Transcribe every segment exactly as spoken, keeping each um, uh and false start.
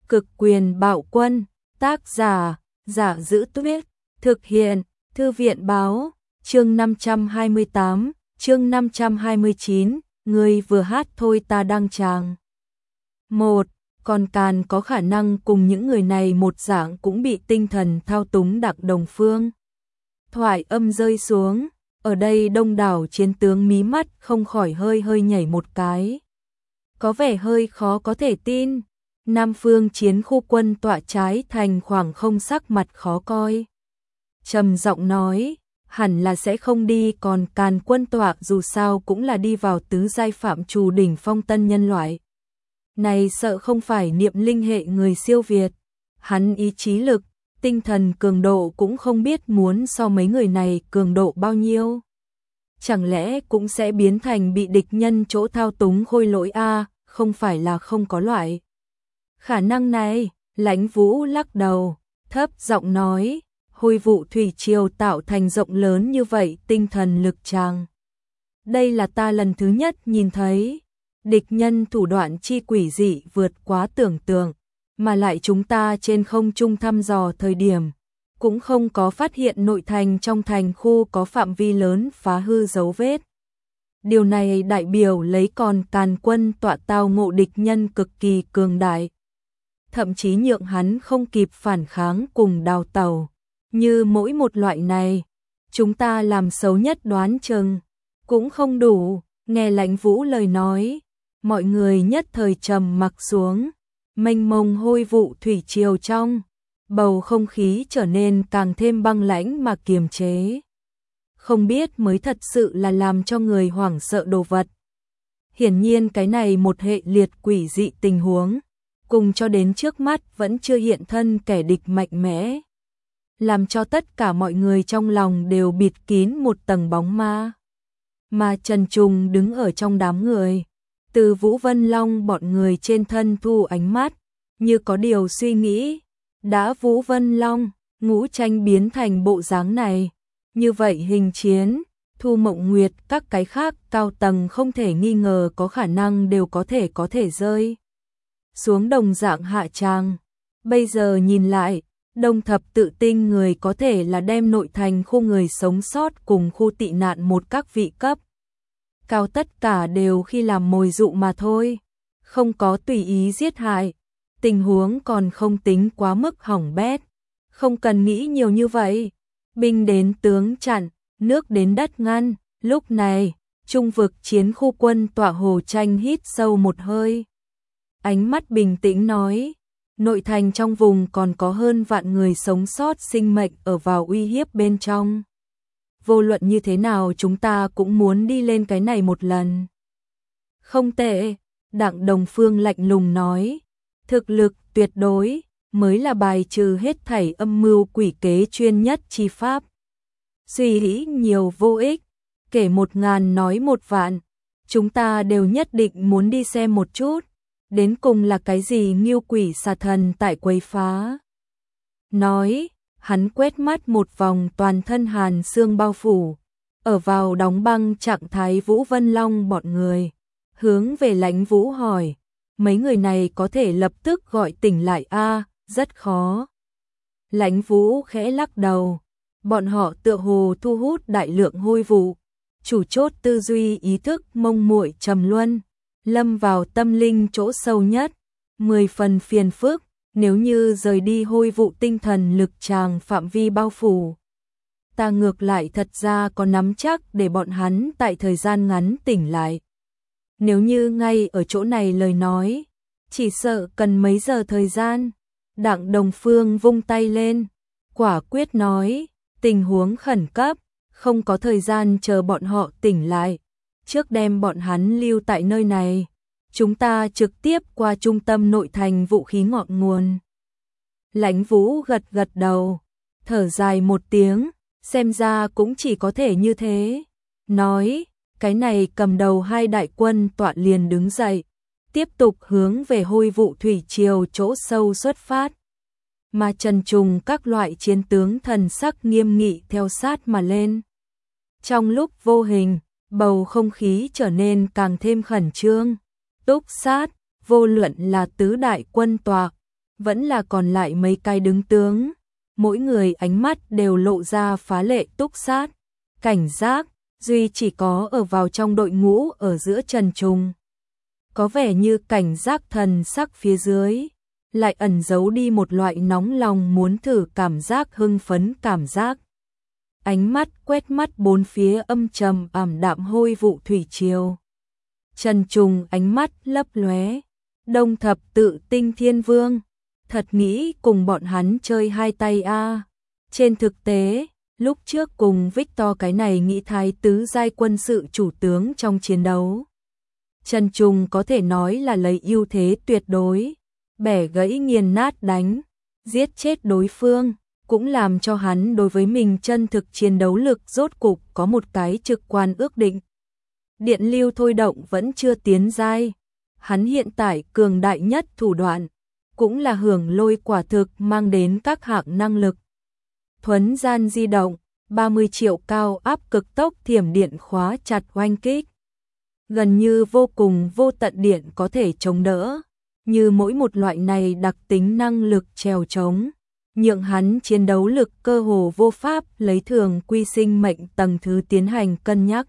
Cực quyền bạo quân, tác giả, Giả Giữ Tuyết, thực hiện, Thư viện báo, chương năm trăm hai mươi tám, chương năm trăm hai mươi chín, người vừa hát thôi ta đang tràng. một. Còn Càn có khả năng cùng những người này một dạng cũng bị tinh thần thao túng Đặng Đồng Phương. Thoại âm rơi xuống, ở đây đông đảo chiến tướng mí mắt không khỏi hơi hơi nhảy một cái. Có vẻ hơi khó có thể tin. Nam phương chiến khu quân tọa trái thành khoảng không sắc mặt khó coi. Trầm giọng nói, hẳn là sẽ không đi, còn Càn quân tọa dù sao cũng là đi vào tứ giai phạm trù đỉnh phong tân nhân loại. Này sợ không phải niệm linh hệ người siêu việt, hắn ý chí lực, tinh thần cường độ cũng không biết muốn so mấy người này cường độ bao nhiêu. Chẳng lẽ cũng sẽ biến thành bị địch nhân chỗ thao túng khôi lỗi a, không phải là không có loại khả năng này. Lãnh Vũ lắc đầu, thấp giọng nói, Hồi vụ thủy triều tạo thành rộng lớn như vậy tinh thần lực tràng. Đây là ta lần thứ nhất nhìn thấy, địch nhân thủ đoạn chi quỷ dị vượt quá tưởng tượng, mà lại chúng ta trên không trung thăm dò thời điểm, cũng không có phát hiện nội thành trong thành khu có phạm vi lớn phá hư dấu vết. Điều này đại biểu lấy còn Càn quân tọa tao ngộ địch nhân cực kỳ cường đại, thậm chí nhượng hắn không kịp phản kháng cùng đào tẩu. Như mỗi một loại này, chúng ta làm xấu nhất đoán chừng cũng không đủ. Nghe Lãnh Vũ lời nói, mọi người nhất thời trầm mặc xuống, mênh mông hôi vụ thủy triều trong, bầu không khí trở nên càng thêm băng lãnh mà kiềm chế. Không biết mới thật sự là làm cho người hoảng sợ đồ vật. Hiển nhiên cái này một hệ liệt quỷ dị tình huống, cùng cho đến trước mắt vẫn chưa hiện thân kẻ địch mạnh mẽ, làm cho tất cả mọi người trong lòng đều bịt kín một tầng bóng ma. Mà Trần Trùng đứng ở trong đám người, từ Vũ Vân Long bọn người trên thân thu ánh mắt, như có điều suy nghĩ. Đã Vũ Vân Long, Ngũ Tranh biến thành bộ dáng này, như vậy hình chiến, Thu Mộng Nguyệt các cái khác cao tầng không thể nghi ngờ có khả năng đều có thể có thể rơi xuống đồng dạng hạ tràng. Bây giờ nhìn lại, Đông Thập Tự Tinh người có thể là đem nội thành khu người sống sót cùng khu tị nạn một các vị cấp cao tất cả đều khi làm mồi dụ mà thôi, không có tùy ý giết hại. Tình huống còn không tính quá mức hỏng bét, không cần nghĩ nhiều như vậy. Binh đến tướng chặn, nước đến đất ngăn. Lúc này, trung vực chiến khu quân tọa Hồ Tranh hít sâu một hơi, ánh mắt bình tĩnh nói, nội thành trong vùng còn có hơn vạn người sống sót sinh mệnh ở vào uy hiếp bên trong. Vô luận như thế nào chúng ta cũng muốn đi lên cái này một lần. Không tệ, Đặng Đồng Phương lạnh lùng nói, thực lực tuyệt đối mới là bài trừ hết thảy âm mưu quỷ kế chuyên nhất chi pháp. Suy nghĩ nhiều vô ích, kể một ngàn nói một vạn, chúng ta đều nhất định muốn đi xem một chút, đến cùng là cái gì nghiêu quỷ xà thần tại quấy phá. Nói, hắn quét mắt một vòng toàn thân hàn xương bao phủ, ở vào đóng băng trạng thái Vũ Vân Long bọn người, hướng về Lãnh Vũ hỏi, mấy người này có thể lập tức gọi tỉnh lại a? À, rất khó. Lãnh Vũ khẽ lắc đầu, bọn họ tựa hồ thu hút đại lượng hôi vụ, chủ chốt tư duy ý thức mông muội trầm luân, lâm vào tâm linh chỗ sâu nhất, mười phần phiền phức. Nếu như rời đi hôi vụ tinh thần lực tràng phạm vi bao phủ, ta ngược lại thật ra có nắm chắc để bọn hắn tại thời gian ngắn tỉnh lại. Nếu như ngay ở chỗ này lời nói, chỉ sợ cần mấy giờ thời gian. Đặng Đồng Phương vung tay lên, quả quyết nói, tình huống khẩn cấp, không có thời gian chờ bọn họ tỉnh lại, trước đem bọn hắn lưu tại nơi này. Chúng ta trực tiếp qua trung tâm nội thành vũ khí ngọn nguồn. Lãnh Vũ gật gật đầu, thở dài một tiếng, xem ra cũng chỉ có thể như thế. Nói, cái này cầm đầu hai đại quân tọa liền đứng dậy, tiếp tục hướng về hôi vụ thủy triều chỗ sâu xuất phát. Mà Trần Trùng các loại chiến tướng thần sắc nghiêm nghị theo sát mà lên. Trong lúc vô hình, bầu không khí trở nên càng thêm khẩn trương. Túc sát, vô luận là tứ đại quân tọa, vẫn là còn lại mấy cái đứng tướng, mỗi người ánh mắt đều lộ ra phá lệ túc sát, cảnh giác, duy chỉ có ở vào trong đội ngũ ở giữa Trần Trùng. Có vẻ như cảnh giác thần sắc phía dưới, lại ẩn giấu đi một loại nóng lòng muốn thử cảm giác hưng phấn cảm giác. Ánh mắt quét mắt bốn phía âm trầm ảm đạm hôi vụ thủy triều. Trần Trùng ánh mắt lấp lóe, Đông Thập Tự Tinh Thiên Vương, thật nghĩ cùng bọn hắn chơi hai tay a. À. Trên thực tế, lúc trước cùng Victor cái này nghĩ thái tứ giai quân sự chủ tướng trong chiến đấu. Trần Trùng có thể nói là lấy ưu thế tuyệt đối, bẻ gãy nghiền nát đánh, giết chết đối phương, cũng làm cho hắn đối với mình chân thực chiến đấu lực rốt cục có một cái trực quan ước định. Điện lưu thôi động vẫn chưa tiến giai, hắn hiện tại cường đại nhất thủ đoạn, cũng là hưởng lôi quả thực mang đến các hạng năng lực. Thuấn gian di động, ba mươi triệu cao áp cực tốc thiểm điện khóa chặt oanh kích. Gần như vô cùng vô tận điện có thể chống đỡ, như mỗi một loại này đặc tính năng lực trèo trống, nhượng hắn chiến đấu lực cơ hồ vô pháp lấy thường quy sinh mệnh tầng thứ tiến hành cân nhắc.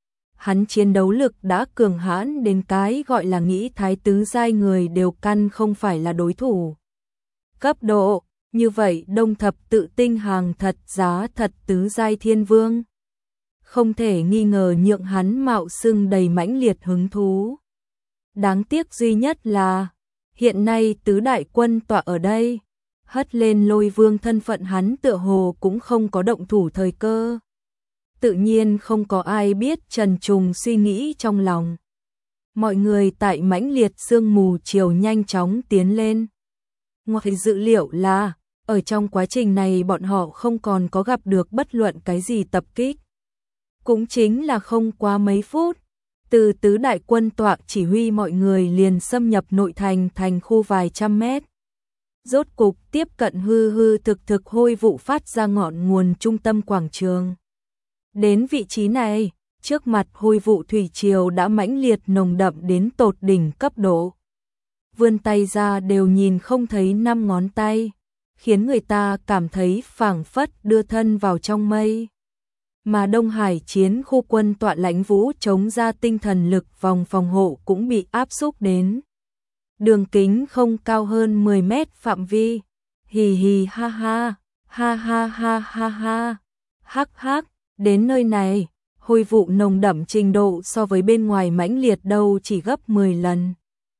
Hắn chiến đấu lực đã cường hãn đến cái gọi là nghĩ thái tứ giai người đều căn không phải là đối thủ. Cấp độ, như vậy Đông Thập Tự Tinh hàng thật giá thật tứ giai thiên vương. Không thể nghi ngờ nhượng hắn mạo xưng đầy mãnh liệt hứng thú. Đáng tiếc duy nhất là, hiện nay tứ đại quân tọa ở đây, hất lên lôi vương thân phận hắn tựa hồ cũng không có động thủ thời cơ. Tự nhiên không có ai biết Trần Trùng suy nghĩ trong lòng. Mọi người tại mãnh liệt sương mù chiều nhanh chóng tiến lên. Ngoài dự liệu là, ở trong quá trình này bọn họ không còn có gặp được bất luận cái gì tập kích. Cũng chính là không quá mấy phút, từ tứ đại quân tọa chỉ huy mọi người liền xâm nhập nội thành thành khu vài trăm mét. Rốt cục tiếp cận hư hư thực thực hôi vụ phát ra ngọn nguồn trung tâm quảng trường. Đến vị trí này, trước mặt hôi vụ thủy triều đã mãnh liệt nồng đậm đến tột đỉnh cấp độ. Vươn tay ra đều nhìn không thấy năm ngón tay, khiến người ta cảm thấy phảng phất đưa thân vào trong mây. Mà Đông Hải chiến khu quân tọa lãnh vũ chống ra tinh thần lực vòng phòng hộ cũng bị áp xúc đến. Đường kính không cao hơn mười mét phạm vi. Hì hì ha ha, ha ha ha ha ha, hắc hắc, đến nơi này, hôi vụ nồng đậm trình độ so với bên ngoài mãnh liệt đâu chỉ gấp mười lần.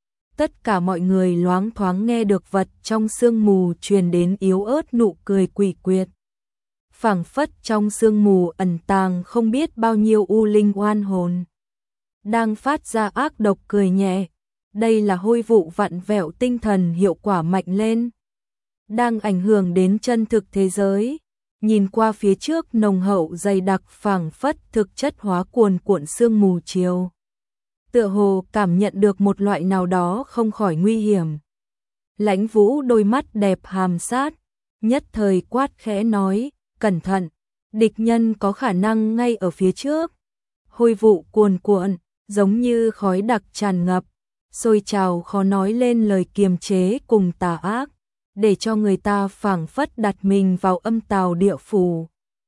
Tất cả mọi người loáng thoáng nghe được vật trong sương mù truyền đến yếu ớt nụ cười quỷ quyệt. Phảng phất trong sương mù ẩn tàng không biết bao nhiêu u linh oan hồn. Đang phát ra ác độc cười nhẹ. Đây là hôi vụ vặn vẹo tinh thần hiệu quả mạnh lên. Đang ảnh hưởng đến chân thực thế giới. Nhìn qua phía trước nồng hậu dày đặc phảng phất thực chất hóa cuồn cuộn sương mù chiều. Tựa hồ cảm nhận được một loại nào đó không khỏi nguy hiểm. Lãnh Vũ đôi mắt đẹp hàm sát, nhất thời quát khẽ nói, cẩn thận, địch nhân có khả năng ngay ở phía trước. Hôi vụ cuồn cuộn, giống như khói đặc tràn ngập, sôi trào khó nói lên lời kiềm chế cùng tà ác, để cho người ta phảng phất đặt mình vào âm tào địa phủ.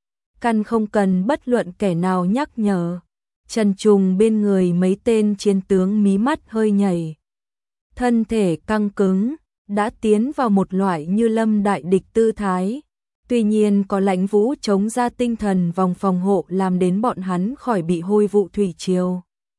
Căn không cần bất luận kẻ nào nhắc nhở. Trần Trùng bên người mấy tên chiến tướng mí mắt hơi nhảy. Thân thể căng cứng, đã tiến vào một loại như lâm đại địch tư thái. Tuy nhiên có Lãnh Vũ chống ra tinh thần vòng phòng hộ làm đến bọn hắn khỏi bị hôi vụ thủy triều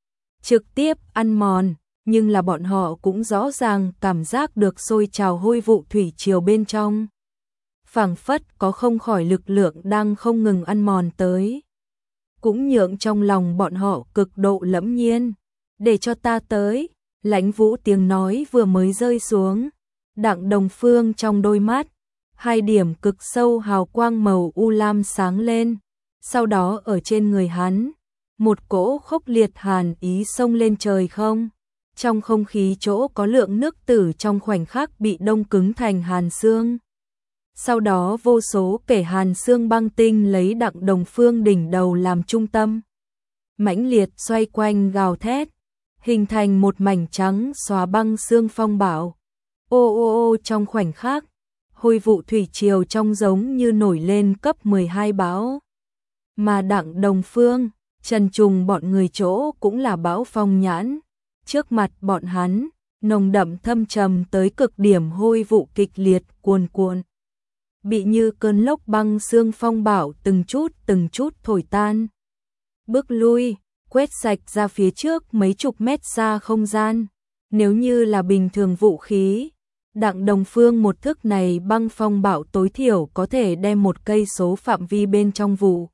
trực tiếp ăn mòn, nhưng là bọn họ cũng rõ ràng cảm giác được sôi trào hôi vụ thủy triều bên trong. Phảng phất có không khỏi lực lượng đang không ngừng ăn mòn tới. Cũng nhượng trong lòng bọn họ cực độ lẫm nhiên. Để cho ta tới, Lãnh Vũ tiếng nói vừa mới rơi xuống. Đặng Đồng Phương trong đôi mắt, hai điểm cực sâu hào quang màu u lam sáng lên. Sau đó ở trên người hắn, một cỗ khốc liệt hàn ý xông lên trời không. Trong không khí chỗ có lượng nước tử trong khoảnh khắc bị đông cứng thành hàn xương. Sau đó vô số kẻ hàn xương băng tinh lấy Đặng Đồng Phương đỉnh đầu làm trung tâm. Mãnh liệt xoay quanh gào thét, hình thành một mảnh trắng xóa băng xương phong bạo. Ô ô ô trong khoảnh khắc, hôi vụ thủy triều trong giống như nổi lên cấp mười hai bão. Mà Đặng Đồng Phương, Trần Trùng bọn người chỗ cũng là bão phong nhãn. Trước mặt bọn hắn, nồng đậm thâm trầm tới cực điểm hôi vụ kịch liệt cuồn cuộn. Bị như cơn lốc băng sương phong bão từng chút từng chút thổi tan. Bước lui, quét sạch ra phía trước mấy chục mét xa không gian. Nếu như là bình thường vũ khí, Đặng Đồng Phương một thức này băng phong bão tối thiểu có thể đem một cây số phạm vi bên trong vụ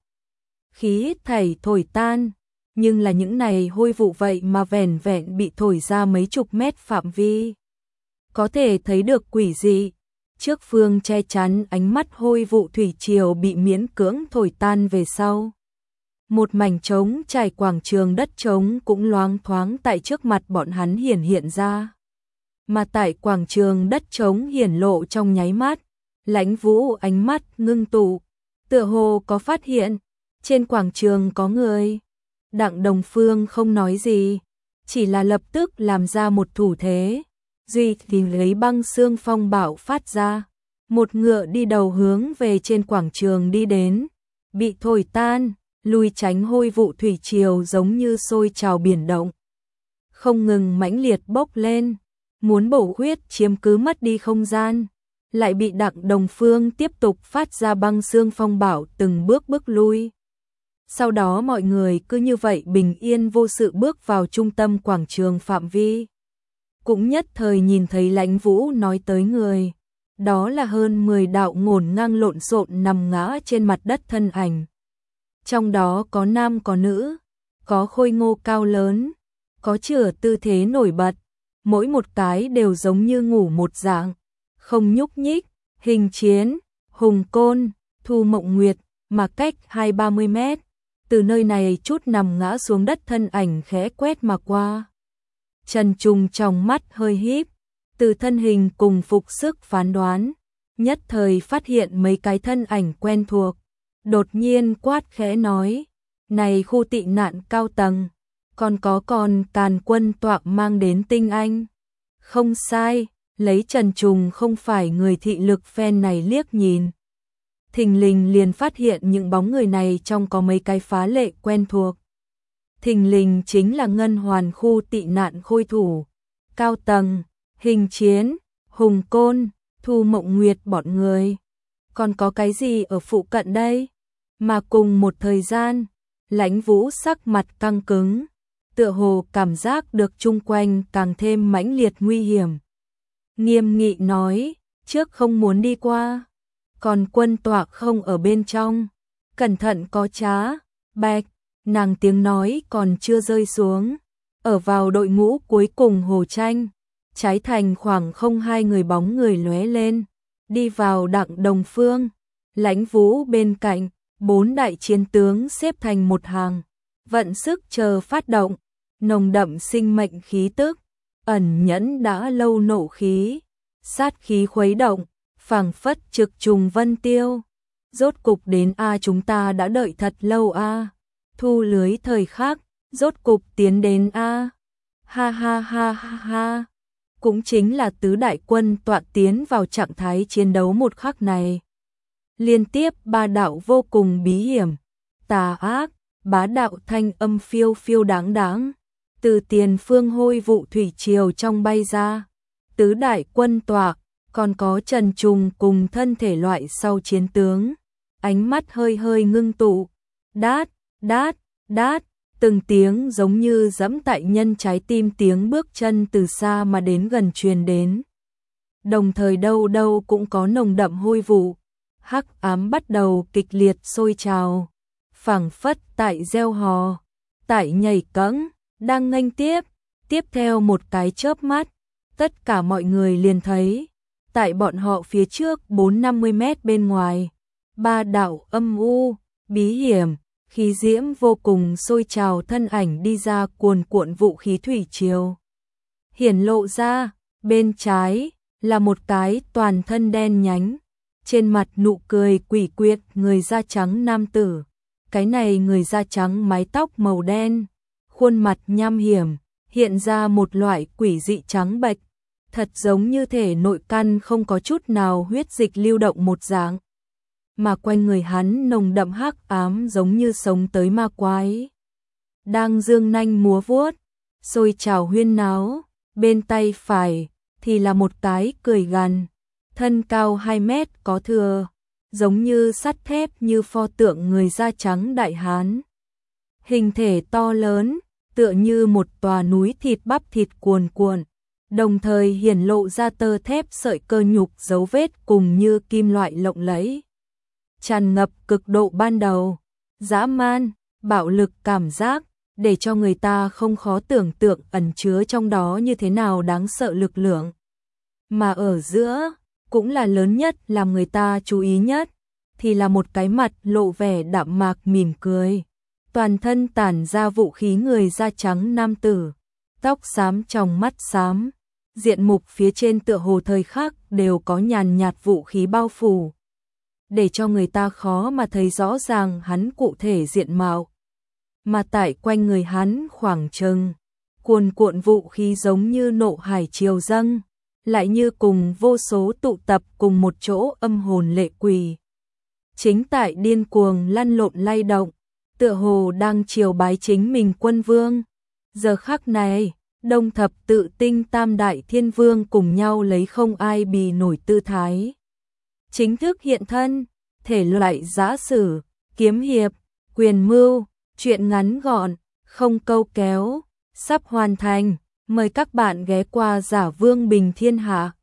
khí thảy thổi tan, nhưng là những này hôi vụ vậy mà vẻn vẹn bị thổi ra mấy chục mét phạm vi. Có thể thấy được quỷ dị, trước phương che chắn ánh mắt hôi vụ thủy triều bị miễn cưỡng thổi tan về sau. Một mảnh trống trải quảng trường đất trống cũng loáng thoáng tại trước mặt bọn hắn hiển hiện ra. Mà tại quảng trường đất trống hiển lộ trong nháy mắt, Lãnh Vũ ánh mắt ngưng tụ, tựa hồ có phát hiện, trên quảng trường có người. Đặng Đồng Phương không nói gì, chỉ là lập tức làm ra một thủ thế, duy thì lấy băng xương phong bạo phát ra, một ngựa đi đầu hướng về trên quảng trường đi đến, bị thổi tan, lui tránh hôi vụ thủy triều giống như sôi trào biển động, không ngừng mãnh liệt bốc lên, muốn bổ huyết chiếm cứ mất đi không gian, lại bị Đặng Đồng Phương tiếp tục phát ra băng xương phong bạo từng bước bước lui. Sau đó mọi người cứ như vậy bình yên vô sự bước vào trung tâm quảng trường phạm vi. Cũng nhất thời nhìn thấy Lãnh Vũ nói tới người. Đó là hơn mười đạo ngổn ngang lộn xộn nằm ngã trên mặt đất thân ảnh. Trong đó có nam có nữ, có khôi ngô cao lớn, có chửa tư thế nổi bật. Mỗi một cái đều giống như ngủ một dạng, không nhúc nhích, Hình Chiến, Hùng Côn, Thu Mộng Nguyệt, mà cách hai ba mươi mét. Từ nơi này chút nằm ngã xuống đất thân ảnh khẽ quét mà qua. Trần Trùng trong mắt hơi híp, từ thân hình cùng phục sức phán đoán, nhất thời phát hiện mấy cái thân ảnh quen thuộc. Đột nhiên quát khẽ nói, này khu tị nạn cao tầng, còn có còn Càn Quân tọa mang đến tinh anh. Không sai, lấy Trần Trùng không phải người thị lực phen này liếc nhìn. Thình lình liền phát hiện những bóng người này trong có mấy cái phá lệ quen thuộc. Thình lình chính là Ngân Hoàn khu tị nạn khôi thủ, cao tầng, Hình Chiến, Hùng Côn, Thu Mộng Nguyệt bọn người. Còn có cái gì ở phụ cận đây? Mà cùng một thời gian, Lãnh Vũ sắc mặt căng cứng, tựa hồ cảm giác được chung quanh càng thêm mãnh liệt nguy hiểm. Nghiêm nghị nói, trước không muốn đi qua, còn Quân tọa không ở bên trong, cẩn thận có trá, bạch, nàng tiếng nói còn chưa rơi xuống, ở vào đội ngũ cuối cùng Hồ Tranh, trái thành khoảng không hai người bóng người lóe lên, đi vào Đặng Đồng Phương, Lãnh Vũ bên cạnh, bốn đại chiến tướng xếp thành một hàng, vận sức chờ phát động, nồng đậm sinh mệnh khí tức, ẩn nhẫn đã lâu nộ khí, sát khí khuấy động, phảng phất trực trùng vân tiêu. Rốt cục đến a, chúng ta đã đợi thật lâu a. Thu lưới thời khắc, rốt cục tiến đến a. Ha ha ha ha ha. Cũng chính là tứ đại quân tọa tiến vào trạng thái chiến đấu một khắc này. Liên tiếp ba đạo vô cùng bí hiểm, tà ác, bá đạo thanh âm phiêu phiêu đáng đáng, từ tiền phương hôi vụ thủy triều trong bay ra. Tứ đại quân tọa, còn có Trần Trùng cùng thân thể loại sau chiến tướng, ánh mắt hơi hơi ngưng tụ, đát, đát, đát, từng tiếng giống như dẫm tại nhân trái tim tiếng bước chân từ xa mà đến gần truyền đến. Đồng thời đâu đâu cũng có nồng đậm hôi vụ, hắc ám bắt đầu kịch liệt sôi trào, phảng phất tại gieo hò, tại nhảy cẫng, đang nghênh tiếp, tiếp theo một cái chớp mắt, tất cả mọi người liền thấy, tại bọn họ phía trước bốn năm mươi mét bên ngoài, ba đạo âm u, bí hiểm, khí diễm vô cùng sôi trào thân ảnh đi ra cuồn cuộn vũ khí thủy triều. Hiển lộ ra, bên trái là một cái toàn thân đen nhánh, trên mặt nụ cười quỷ quyệt người da trắng nam tử. Cái này người da trắng mái tóc màu đen, khuôn mặt nham hiểm, hiện ra một loại quỷ dị trắng bệch, thật giống như thể nội căn không có chút nào huyết dịch lưu động một dạng, mà quanh người hắn nồng đậm hắc ám giống như sống tới ma quái. Đang dương nanh múa vuốt, xôi trào huyên náo, bên tay phải thì là một cái cười gằn, thân cao hai mét có thừa, giống như sắt thép như pho tượng người da trắng đại hán. Hình thể to lớn, tựa như một tòa núi thịt bắp thịt cuồn cuộn, đồng thời hiển lộ ra tơ thép sợi cơ nhục dấu vết cùng như kim loại lộng lẫy. Tràn ngập cực độ ban đầu, dã man, bạo lực cảm giác, để cho người ta không khó tưởng tượng ẩn chứa trong đó như thế nào đáng sợ lực lượng. Mà ở giữa, cũng là lớn nhất làm người ta chú ý nhất, thì là một cái mặt lộ vẻ đạm mạc mỉm cười. Toàn thân tản ra vũ khí người da trắng nam tử, tóc xám trong mắt xám, diện mục phía trên tựa hồ thời khắc đều có nhàn nhạt vũ khí bao phủ, để cho người ta khó mà thấy rõ ràng hắn cụ thể diện mạo. Mà tại quanh người hắn khoảng chừng, cuồn cuộn vũ khí giống như nộ hải triều dâng, lại như cùng vô số tụ tập cùng một chỗ âm hồn lệ quỷ. Chính tại điên cuồng lăn lộn lay động, tựa hồ đang triều bái chính mình quân vương. Giờ khắc này, đông thập tự tinh tam đại thiên vương cùng nhau lấy không ai bì nổi tư thái. Chính thức hiện thân, thể loại giã sử, kiếm hiệp, quyền mưu, chuyện ngắn gọn, không câu kéo, sắp hoàn thành. Mời các bạn ghé qua Giả Vương Bình Thiên Hạ.